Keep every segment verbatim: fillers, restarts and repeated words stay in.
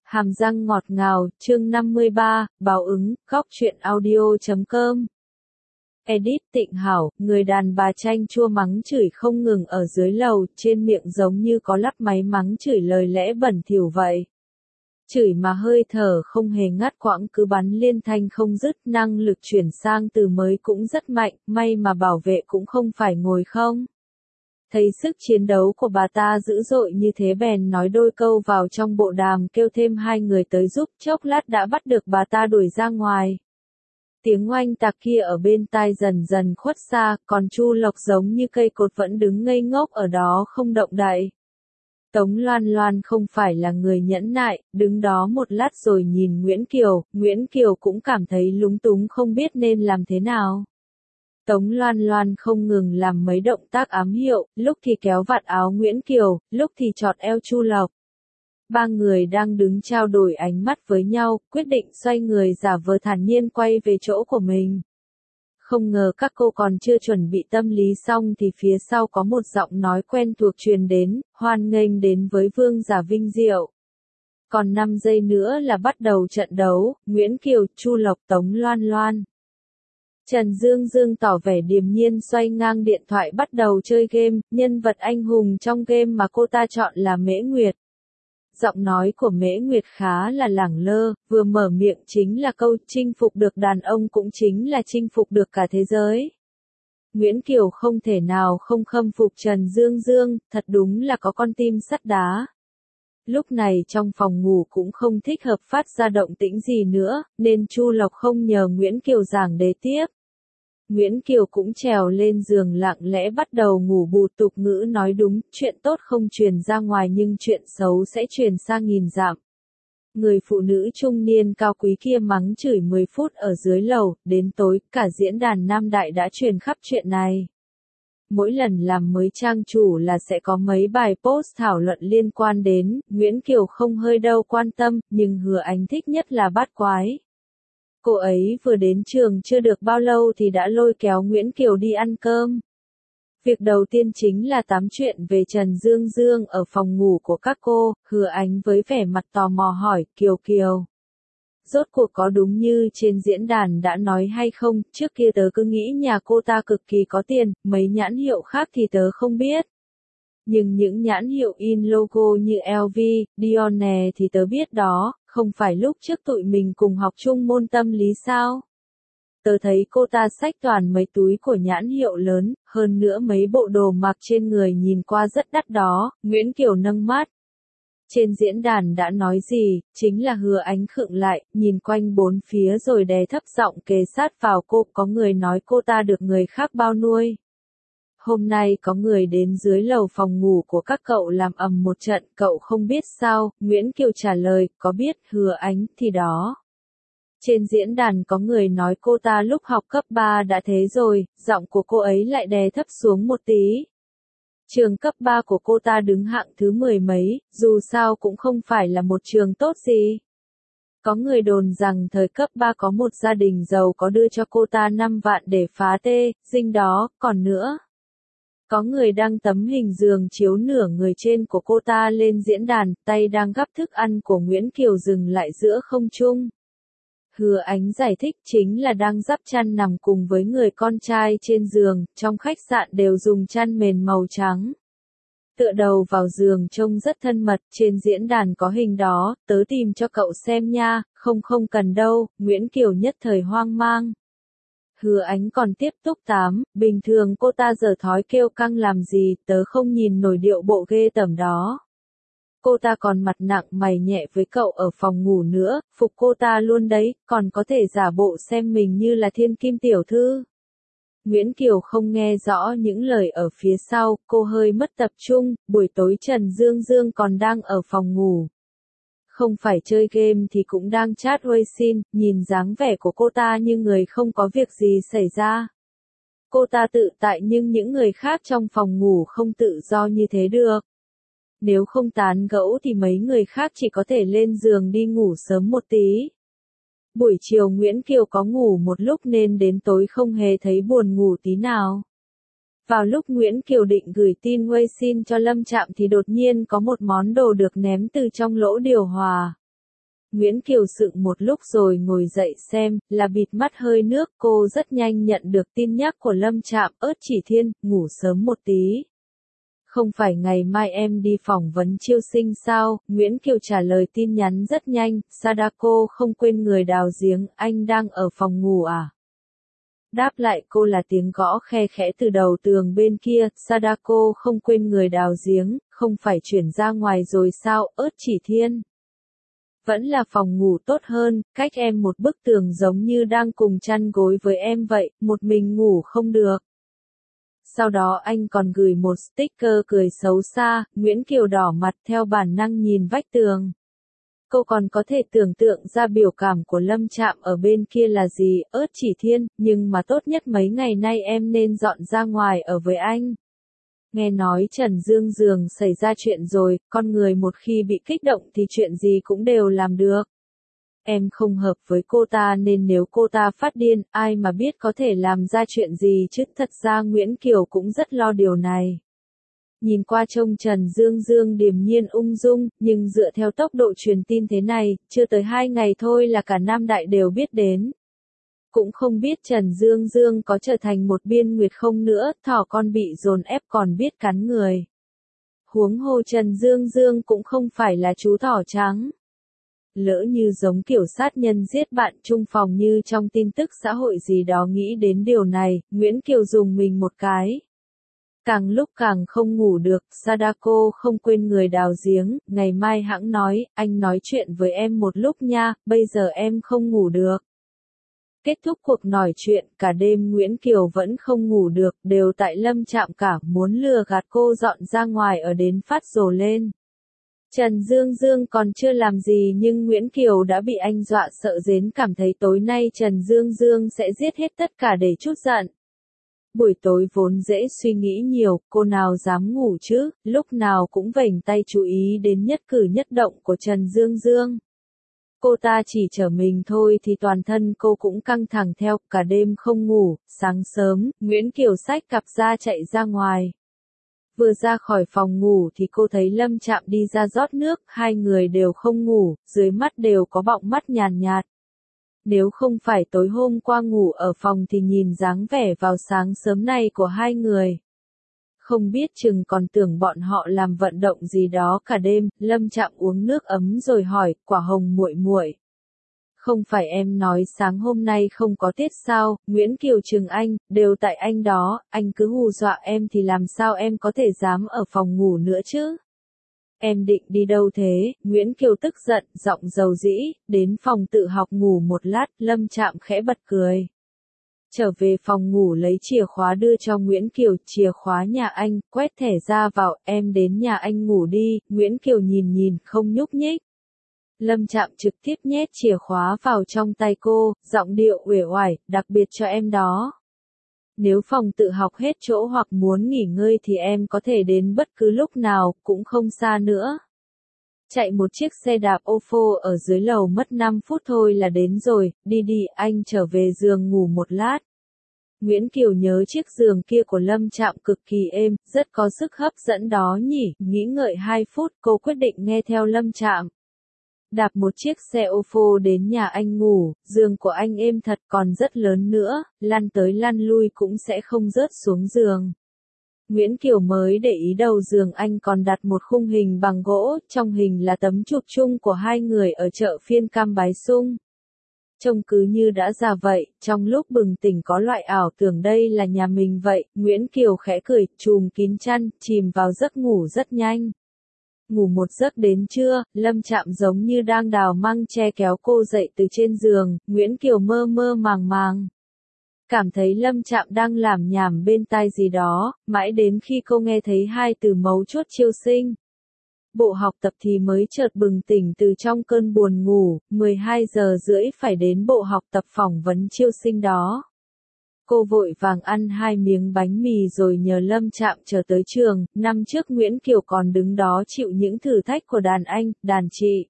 Hàm răng ngọt ngào, chương năm mươi ba, báo ứng, góc truyện audio chấm com. Edit Tịnh Hảo, người đàn bà chanh chua mắng chửi không ngừng ở dưới lầu, trên miệng giống như có lắp máy mắng chửi lời lẽ bẩn thỉu vậy. Chửi mà hơi thở không hề ngắt quãng cứ bắn liên thanh không dứt, năng lực chuyển sang từ mới cũng rất mạnh, may mà bảo vệ cũng không phải ngồi không. Thấy sức chiến đấu của bà ta dữ dội như thế bèn nói đôi câu vào trong bộ đàm kêu thêm hai người tới giúp, chốc lát đã bắt được bà ta đuổi ra ngoài. Tiếng oanh tạc kia ở bên tai dần dần khuất xa, còn Chu Lộc giống như cây cột vẫn đứng ngây ngốc ở đó không động đậy. Tống Loan Loan không phải là người nhẫn nại, đứng đó một lát rồi nhìn Nguyễn Kiều, Nguyễn Kiều cũng cảm thấy lúng túng không biết nên làm thế nào. Tống Loan Loan không ngừng làm mấy động tác ám hiệu, lúc thì kéo vạt áo Nguyễn Kiều, lúc thì chọt eo Chu Lộc. Ba người đang đứng trao đổi ánh mắt với nhau, quyết định xoay người giả vờ thản nhiên quay về chỗ của mình. Không ngờ các cô còn chưa chuẩn bị tâm lý xong thì phía sau có một giọng nói quen thuộc truyền đến, hoan nghênh đến với vương giả vinh diệu. Còn năm giây nữa là bắt đầu trận đấu, Nguyễn Kiều, Chu Lộc, Tống Loan Loan. Trần Dương Dương tỏ vẻ điềm nhiên xoay ngang điện thoại bắt đầu chơi game, nhân vật anh hùng trong game mà cô ta chọn là Mễ Nguyệt. Giọng nói của Mễ Nguyệt khá là lẳng lơ, vừa mở miệng chính là câu chinh phục được đàn ông cũng chính là chinh phục được cả thế giới. Nguyễn Kiều không thể nào không khâm phục Trần Dương Dương, thật đúng là có con tim sắt đá. Lúc này trong phòng ngủ cũng không thích hợp phát ra động tĩnh gì nữa, nên Chu Lộc không nhờ Nguyễn Kiều giảng đề tiếp. Nguyễn Kiều cũng trèo lên giường lặng lẽ bắt đầu ngủ bù tục ngữ nói đúng, chuyện tốt không truyền ra ngoài nhưng chuyện xấu sẽ truyền sang nghìn dặm. Người phụ nữ trung niên cao quý kia mắng chửi mười phút ở dưới lầu, đến tối, cả diễn đàn Nam Đại đã truyền khắp chuyện này. Mỗi lần làm mới trang chủ là sẽ có mấy bài post thảo luận liên quan đến, Nguyễn Kiều không hơi đâu quan tâm, nhưng Hứa Ánh thích nhất là bát quái. Cô ấy vừa đến trường chưa được bao lâu thì đã lôi kéo Nguyễn Kiều đi ăn cơm. Việc đầu tiên chính là tám chuyện về Trần Dương Dương ở phòng ngủ của các cô, Hứa Ánh với vẻ mặt tò mò hỏi, Kiều Kiều. Rốt cuộc có đúng như trên diễn đàn đã nói hay không, trước kia tớ cứ nghĩ nhà cô ta cực kỳ có tiền, mấy nhãn hiệu khác thì tớ không biết. Nhưng những nhãn hiệu in logo như L V, Dior nè thì tớ biết đó, không phải lúc trước tụi mình cùng học chung môn tâm lý sao? Tớ thấy cô ta xách toàn mấy túi của nhãn hiệu lớn, hơn nữa mấy bộ đồ mặc trên người nhìn qua rất đắt đó, Nguyễn Kiều nâng mắt. Trên diễn đàn đã nói gì, chính là Hứa Ánh khựng lại, nhìn quanh bốn phía rồi đè thấp giọng kề sát vào cô, có người nói cô ta được người khác bao nuôi. Hôm nay có người đến dưới lầu phòng ngủ của các cậu làm ầm một trận, cậu không biết sao, Nguyễn Kiều trả lời, có biết, Hứa Ánh, thì đó. Trên diễn đàn có người nói cô ta lúc học cấp ba đã thế rồi, giọng của cô ấy lại đè thấp xuống một tí. Trường cấp ba của cô ta đứng hạng thứ mười mấy, dù sao cũng không phải là một trường tốt gì. Có người đồn rằng thời cấp ba có một gia đình giàu có đưa cho cô ta năm vạn để phá tê, dinh đó, còn nữa. Có người đăng tấm hình giường chiếu nửa người trên của cô ta lên diễn đàn, tay đang gắp thức ăn của Nguyễn Kiều dừng lại giữa không trung. Hứa Ánh giải thích chính là đang dắp chăn nằm cùng với người con trai trên giường, trong khách sạn đều dùng chăn mền màu trắng. Tựa đầu vào giường trông rất thân mật, trên diễn đàn có hình đó, tớ tìm cho cậu xem nha, không không cần đâu, Nguyễn Kiều nhất thời hoang mang. Hứa Ánh còn tiếp tục tám, bình thường cô ta giờ thói kêu căng làm gì, tớ không nhìn nổi điệu bộ ghê tởm đó. Cô ta còn mặt nặng mày nhẹ với cậu ở phòng ngủ nữa, phục cô ta luôn đấy, còn có thể giả bộ xem mình như là thiên kim tiểu thư. Nguyễn Kiều không nghe rõ những lời ở phía sau, cô hơi mất tập trung, buổi tối Trần Dương Dương còn đang ở phòng ngủ. Không phải chơi game thì cũng đang chat Weixin, nhìn dáng vẻ của cô ta như người không có việc gì xảy ra. Cô ta tự tại nhưng những người khác trong phòng ngủ không tự do như thế được. Nếu không tán gẫu thì mấy người khác chỉ có thể lên giường đi ngủ sớm một tí. Buổi chiều Nguyễn Kiều có ngủ một lúc nên đến tối không hề thấy buồn ngủ tí nào. Vào lúc Nguyễn Kiều định gửi tin Weixin cho Lâm Trạm thì đột nhiên có một món đồ được ném từ trong lỗ điều hòa. Nguyễn Kiều sững một lúc rồi ngồi dậy xem, là bịt mắt hơi nước. Cô rất nhanh nhận được tin nhắc của Lâm Trạm. Ớt Chỉ Thiên, ngủ sớm một tí. Không phải ngày mai em đi phỏng vấn chiêu sinh sao? Nguyễn Kiều trả lời tin nhắn rất nhanh. Sadako không quên người đào giếng, anh đang ở phòng ngủ à? Đáp lại cô là tiếng gõ khe khẽ từ đầu tường bên kia. Sadako không quên người đào giếng, không phải chuyển ra ngoài rồi sao? Ớt Chỉ Thiên. Vẫn là phòng ngủ tốt hơn, cách em một bức tường giống như đang cùng chăn gối với em vậy, một mình ngủ không được. Sau đó anh còn gửi một sticker cười xấu xa. Nguyễn Kiều đỏ mặt theo bản năng nhìn vách tường. Cô còn có thể tưởng tượng ra biểu cảm của Lâm Trạm ở bên kia là gì. Ớt Chỉ Thiên, nhưng mà tốt nhất mấy ngày nay em nên dọn ra ngoài ở với anh. Nghe nói Trần Dương Dường xảy ra chuyện rồi, con người một khi bị kích động thì chuyện gì cũng đều làm được. Em không hợp với cô ta nên nếu cô ta phát điên, ai mà biết có thể làm ra chuyện gì chứ. Thật ra Nguyễn Kiều cũng rất lo điều này. Nhìn qua trông Trần Dương Dương điềm nhiên ung dung, nhưng dựa theo tốc độ truyền tin thế này, chưa tới hai ngày thôi là cả Nam Đại đều biết đến. Cũng không biết Trần Dương Dương có trở thành một biên nguyệt không nữa, thỏ con bị dồn ép còn biết cắn người. Huống hồ Trần Dương Dương cũng không phải là chú thỏ trắng. Lỡ như giống kiểu sát nhân giết bạn chung phòng như trong tin tức xã hội gì đó. Nghĩ đến điều này, Nguyễn Kiều dùng mình một cái. Càng lúc càng không ngủ được. Sadako không quên người đào giếng, ngày mai hãng nói, anh nói chuyện với em một lúc nha, bây giờ em không ngủ được. Kết thúc cuộc nói chuyện, cả đêm Nguyễn Kiều vẫn không ngủ được, đều tại Lâm Trạm cả, muốn lừa gạt cô dọn ra ngoài ở đến phát rồ lên. Trần Dương Dương còn chưa làm gì nhưng Nguyễn Kiều đã bị anh dọa sợ đến cảm thấy tối nay Trần Dương Dương sẽ giết hết tất cả để trút giận. Buổi tối vốn dễ suy nghĩ nhiều, cô nào dám ngủ chứ, lúc nào cũng vểnh tay chú ý đến nhất cử nhất động của Trần Dương Dương. Cô ta chỉ chở mình thôi thì toàn thân cô cũng căng thẳng theo, cả đêm không ngủ. Sáng sớm, Nguyễn Kiều xách cặp ra chạy ra ngoài. Vừa ra khỏi phòng ngủ thì cô thấy Lâm Trạm đi ra rót nước, hai người đều không ngủ, dưới mắt đều có bọng mắt nhàn nhạt. Nếu không phải tối hôm qua ngủ ở phòng thì nhìn dáng vẻ vào sáng sớm này của hai người. Không biết chừng còn tưởng bọn họ làm vận động gì đó cả đêm. Lâm Trạm uống nước ấm rồi hỏi, Quả Hồng muội muội, không phải em nói sáng hôm nay không có tiết sao? Nguyễn Kiều trừng anh, đều tại anh đó, anh cứ hù dọa em thì làm sao em có thể dám ở phòng ngủ nữa chứ? Em định đi đâu thế? Nguyễn Kiều tức giận, giọng dầu dĩ, đến phòng tự học ngủ một lát. Lâm Trạm khẽ bật cười. Trở về phòng ngủ lấy chìa khóa đưa cho Nguyễn Kiều, chìa khóa nhà anh, quét thẻ ra vào, em đến nhà anh ngủ đi. Nguyễn Kiều nhìn nhìn, không nhúc nhích. Lâm Trạm trực tiếp nhét chìa khóa vào trong tay cô, giọng điệu uể oải, đặc biệt cho em đó. Nếu phòng tự học hết chỗ hoặc muốn nghỉ ngơi thì em có thể đến bất cứ lúc nào, cũng không xa nữa. Chạy một chiếc xe đạp ô phô ở dưới lầu mất năm phút thôi là đến rồi, đi đi, anh trở về giường ngủ một lát. Nguyễn Kiều nhớ chiếc giường kia của Lâm Trạm cực kỳ êm, rất có sức hấp dẫn đó nhỉ, nghĩ ngợi hai phút cô quyết định nghe theo Lâm Trạm. Đạp một chiếc xe ô phô đến nhà anh ngủ, giường của anh êm thật còn rất lớn nữa, lăn tới lăn lui cũng sẽ không rớt xuống giường. Nguyễn Kiều mới để ý đầu giường anh còn đặt một khung hình bằng gỗ, trong hình là tấm chụp chung của hai người ở chợ phiên Cam Bái Sung. Trông cứ như đã già vậy, trong lúc bừng tỉnh có loại ảo tưởng đây là nhà mình vậy, Nguyễn Kiều khẽ cười, chùm kín chăn, chìm vào giấc ngủ rất nhanh. Ngủ một giấc đến trưa, Lâm Trạm giống như đang đào măng che kéo cô dậy từ trên giường, Nguyễn Kiều mơ mơ màng màng. Cảm thấy Lâm Trạm đang làm nhảm bên tai gì đó, mãi đến khi cô nghe thấy hai từ mấu chốt chiêu sinh. Bộ học tập thì mới chợt bừng tỉnh từ trong cơn buồn ngủ, mười hai giờ rưỡi phải đến bộ học tập phỏng vấn chiêu sinh đó. Cô vội vàng ăn hai miếng bánh mì rồi nhờ Lâm Trạm trở tới trường. Năm trước Nguyễn Kiều còn đứng đó chịu những thử thách của đàn anh, đàn chị.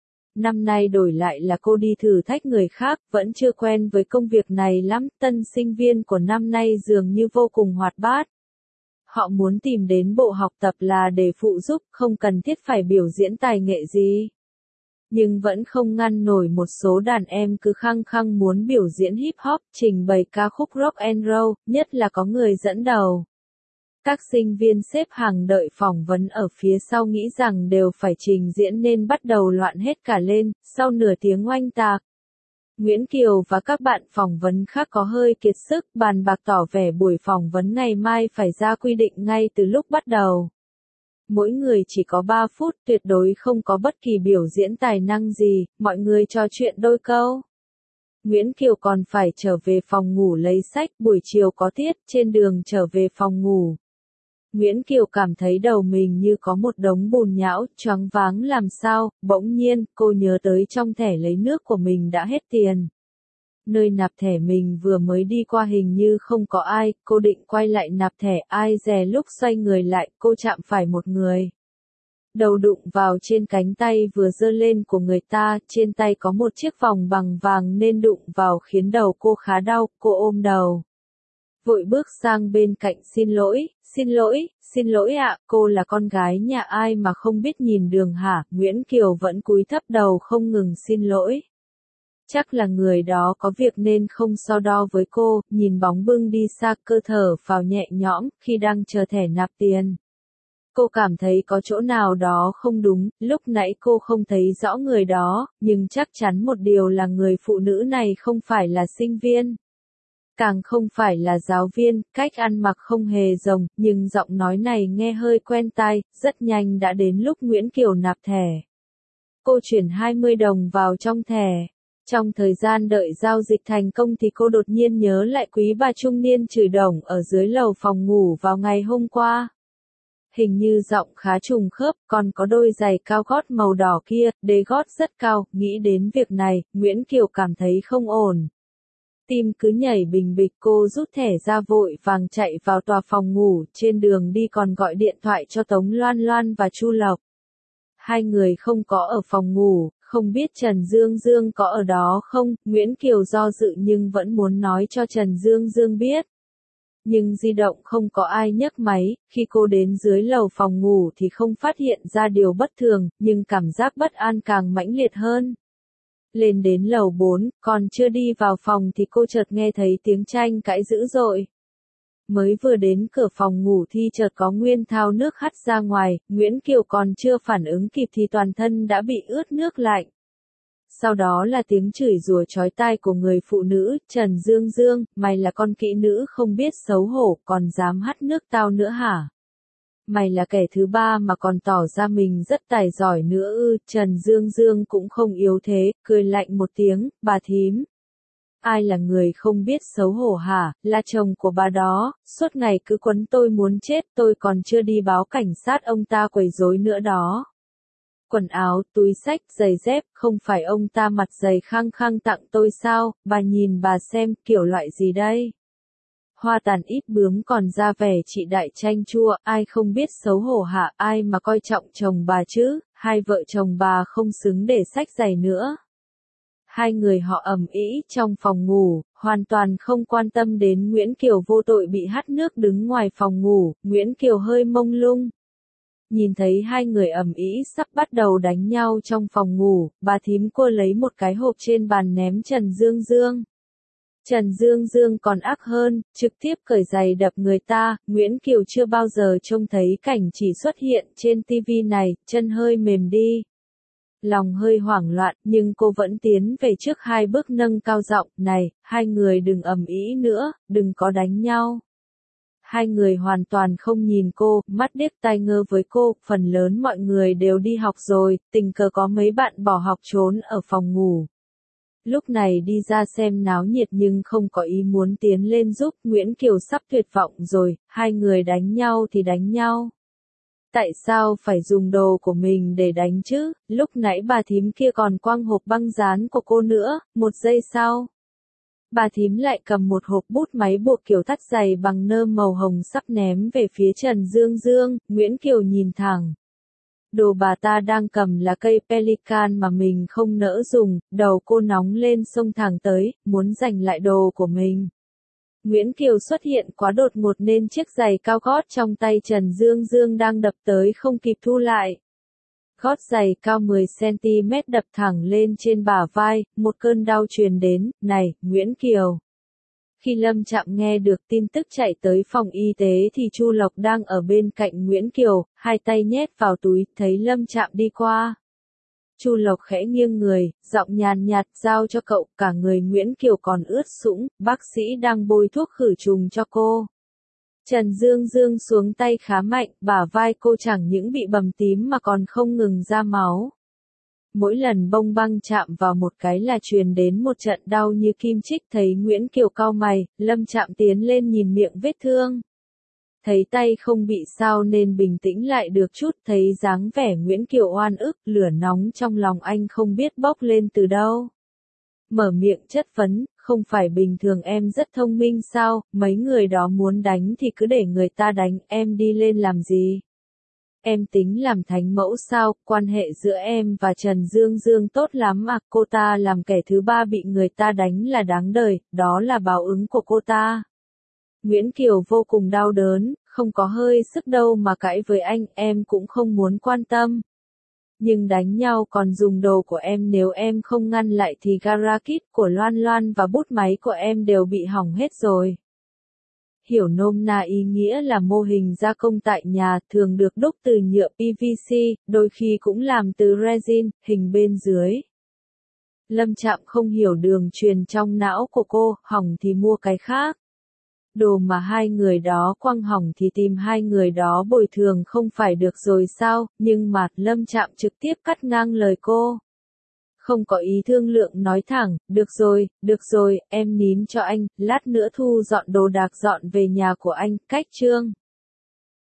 Năm nay đổi lại là cô đi thử thách người khác, vẫn chưa quen với công việc này lắm. Tân sinh viên của năm nay dường như vô cùng hoạt bát. Họ muốn tìm đến bộ học tập là để phụ giúp, không cần thiết phải biểu diễn tài nghệ gì. nhưng vẫn không ngăn nổi một số đàn em cứ khăng khăng muốn biểu diễn hip hop, trình bày ca khúc rock and roll, nhất là có người dẫn đầu. Các sinh viên xếp hàng đợi phỏng vấn ở phía sau nghĩ rằng đều phải trình diễn nên bắt đầu loạn hết cả lên, sau nửa tiếng oanh tạc. Nguyễn Kiều và các bạn phỏng vấn khác có hơi kiệt sức, bàn bạc tỏ vẻ buổi phỏng vấn ngày mai phải ra quy định ngay từ lúc bắt đầu. Mỗi người chỉ có ba phút, tuyệt đối không có bất kỳ biểu diễn tài năng gì, mọi người trò chuyện đôi câu. Nguyễn Kiều còn phải trở về phòng ngủ lấy sách, buổi chiều có tiết, trên đường trở về phòng ngủ. Nguyễn Kiều cảm thấy đầu mình như có một đống bùn nhão, choáng váng làm sao, bỗng nhiên, cô nhớ tới trong thẻ lấy nước của mình đã hết tiền. Nơi nạp thẻ mình vừa mới đi qua hình như không có ai, cô định quay lại nạp thẻ, ai dè lúc xoay người lại, cô chạm phải một người. Đầu đụng vào trên cánh tay vừa giơ lên của người ta, trên tay có một chiếc vòng bằng vàng nên đụng vào khiến đầu cô khá đau, cô ôm đầu. Vội bước sang bên cạnh xin lỗi, xin lỗi, xin lỗi ạ, cô là con gái nhà ai mà không biết nhìn đường hả, Nguyễn Kiều vẫn cúi thấp đầu không ngừng xin lỗi. Chắc là người đó có việc nên không so đo với cô, nhìn bóng bưng đi xa cơ thở phào nhẹ nhõm, khi đang chờ thẻ nạp tiền. Cô cảm thấy có chỗ nào đó không đúng, lúc nãy cô không thấy rõ người đó, nhưng chắc chắn một điều là người phụ nữ này không phải là sinh viên. Càng không phải là giáo viên, cách ăn mặc không hề rồng, nhưng giọng nói này nghe hơi quen tai, rất nhanh đã đến lúc Nguyễn Kiều nạp thẻ. Cô chuyển hai mươi đồng vào trong thẻ. Trong thời gian đợi giao dịch thành công thì cô đột nhiên nhớ lại quý bà trung niên chửi đồng ở dưới lầu phòng ngủ vào ngày hôm qua. Hình như giọng khá trùng khớp, còn có đôi giày cao gót màu đỏ kia, đế gót rất cao, nghĩ đến việc này, Nguyễn Kiều cảm thấy không ổn. Tim cứ nhảy bình bịch, cô rút thẻ ra vội vàng chạy vào tòa phòng ngủ, trên đường đi còn gọi điện thoại cho Tống Loan Loan và Chu Lộc. Hai người không có ở phòng ngủ, không biết Trần Dương Dương có ở đó không, Nguyễn Kiều do dự nhưng vẫn muốn nói cho Trần Dương Dương biết. Nhưng di động không có ai nhấc máy, khi cô đến dưới lầu phòng ngủ thì không phát hiện ra điều bất thường, nhưng cảm giác bất an càng mãnh liệt hơn. Lên đến lầu bốn, còn chưa đi vào phòng thì cô chợt nghe thấy tiếng tranh cãi dữ dội. Mới vừa đến cửa phòng ngủ thì chợt có Nguyên thao nước hắt ra ngoài, Nguyễn Kiều còn chưa phản ứng kịp thì toàn thân đã bị ướt nước lạnh. Sau đó là tiếng chửi rủa chói tai của người phụ nữ, Trần Dương Dương, mày là con kỹ nữ không biết xấu hổ, còn dám hắt nước tao nữa hả? Mày là kẻ thứ ba mà còn tỏ ra mình rất tài giỏi nữa ư, Trần Dương Dương cũng không yếu thế, cười lạnh một tiếng, bà thím. Ai là người không biết xấu hổ hả, là chồng của bà đó, suốt ngày cứ quấn tôi muốn chết, tôi còn chưa đi báo cảnh sát ông ta quấy rối nữa đó. Quần áo, túi xách, giày dép, không phải ông ta mặt dày khăng khăng tặng tôi sao, bà nhìn bà xem, kiểu loại gì đây? Hoa tàn ít bướm còn ra vẻ chị đại chanh chua, ai không biết xấu hổ hả, ai mà coi trọng chồng bà chứ, hai vợ chồng bà không xứng để xách giày nữa. Hai người họ ầm ĩ trong phòng ngủ, hoàn toàn không quan tâm đến Nguyễn Kiều vô tội bị hắt nước đứng ngoài phòng ngủ, Nguyễn Kiều hơi mông lung. Nhìn thấy hai người ầm ĩ sắp bắt đầu đánh nhau trong phòng ngủ, bà thím cô lấy một cái hộp trên bàn ném Trần Dương Dương. Trần Dương Dương còn ác hơn, trực tiếp cởi giày đập người ta, Nguyễn Kiều chưa bao giờ trông thấy cảnh chỉ xuất hiện trên ti vi này, chân hơi mềm đi. Lòng hơi hoảng loạn, nhưng cô vẫn tiến về trước hai bước nâng cao giọng, này, hai người đừng ầm ĩ nữa, đừng có đánh nhau. Hai người hoàn toàn không nhìn cô, mắt điếc tai ngơ với cô, phần lớn mọi người đều đi học rồi, tình cờ có mấy bạn bỏ học trốn ở phòng ngủ. Lúc này đi ra xem náo nhiệt nhưng không có ý muốn tiến lên giúp, Nguyễn Kiều sắp tuyệt vọng rồi, hai người đánh nhau thì đánh nhau. Tại sao phải dùng đồ của mình để đánh chứ, lúc nãy bà thím kia còn quăng hộp băng dán của cô nữa, một giây sau. Bà thím lại cầm một hộp bút máy buộc kiểu thắt dày bằng nơ màu hồng sắp ném về phía Trần Dương Dương, Nguyễn Kiều nhìn thẳng. Đồ bà ta đang cầm là cây pelican mà mình không nỡ dùng, đầu cô nóng lên xông thẳng tới, muốn giành lại đồ của mình. Nguyễn Kiều xuất hiện quá đột ngột nên chiếc giày cao gót trong tay Trần Dương Dương đang đập tới không kịp thu lại. gót giày cao mười xăng-ti-mét đập thẳng lên trên bả vai, một cơn đau truyền đến, này, Nguyễn Kiều. Khi Lâm Trạm nghe được tin tức chạy tới phòng y tế thì Chu Lộc đang ở bên cạnh Nguyễn Kiều, hai tay nhét vào túi, thấy Lâm Trạm đi qua. Chu Lộc khẽ nghiêng người, giọng nhàn nhạt giao cho cậu, cả người Nguyễn Kiều còn ướt sũng, bác sĩ đang bôi thuốc khử trùng cho cô. Trần Dương Dương xuống tay khá mạnh, bả vai cô chẳng những bị bầm tím mà còn không ngừng ra máu. Mỗi lần bông băng chạm vào một cái là truyền đến một trận đau như kim chích. Thấy Nguyễn Kiều cau mày, Lâm Trạm tiến lên nhìn miệng vết thương. Thấy tay không bị sao nên bình tĩnh lại được chút, thấy dáng vẻ Nguyễn Kiều oan ức, lửa nóng trong lòng anh không biết bốc lên từ đâu. Mở miệng chất vấn, không phải bình thường em rất thông minh sao, mấy người đó muốn đánh thì cứ để người ta đánh, em đi lên làm gì? Em tính làm thánh mẫu sao, quan hệ giữa em và Trần Dương Dương tốt lắm à, cô ta làm kẻ thứ ba bị người ta đánh là đáng đời, đó là báo ứng của cô ta. Nguyễn Kiều vô cùng đau đớn, không có hơi sức đâu mà cãi với anh, em cũng không muốn quan tâm. Nhưng đánh nhau còn dùng đồ của em, nếu em không ngăn lại thì gara kit của Loan Loan và bút máy của em đều bị hỏng hết rồi. Hiểu nôm na ý nghĩa là mô hình gia công tại nhà, thường được đúc từ nhựa pê vê xê, đôi khi cũng làm từ resin, hình bên dưới. Lâm Trạm không hiểu đường truyền trong não của cô, hỏng thì mua cái khác. Đồ mà hai người đó quăng hỏng thì tìm hai người đó bồi thường không phải được rồi sao, nhưng mà Lâm Trạm trực tiếp cắt ngang lời cô. Không có ý thương lượng nói thẳng, được rồi, được rồi, em nín cho anh, lát nữa thu dọn đồ đạc dọn về nhà của anh, cách Trương.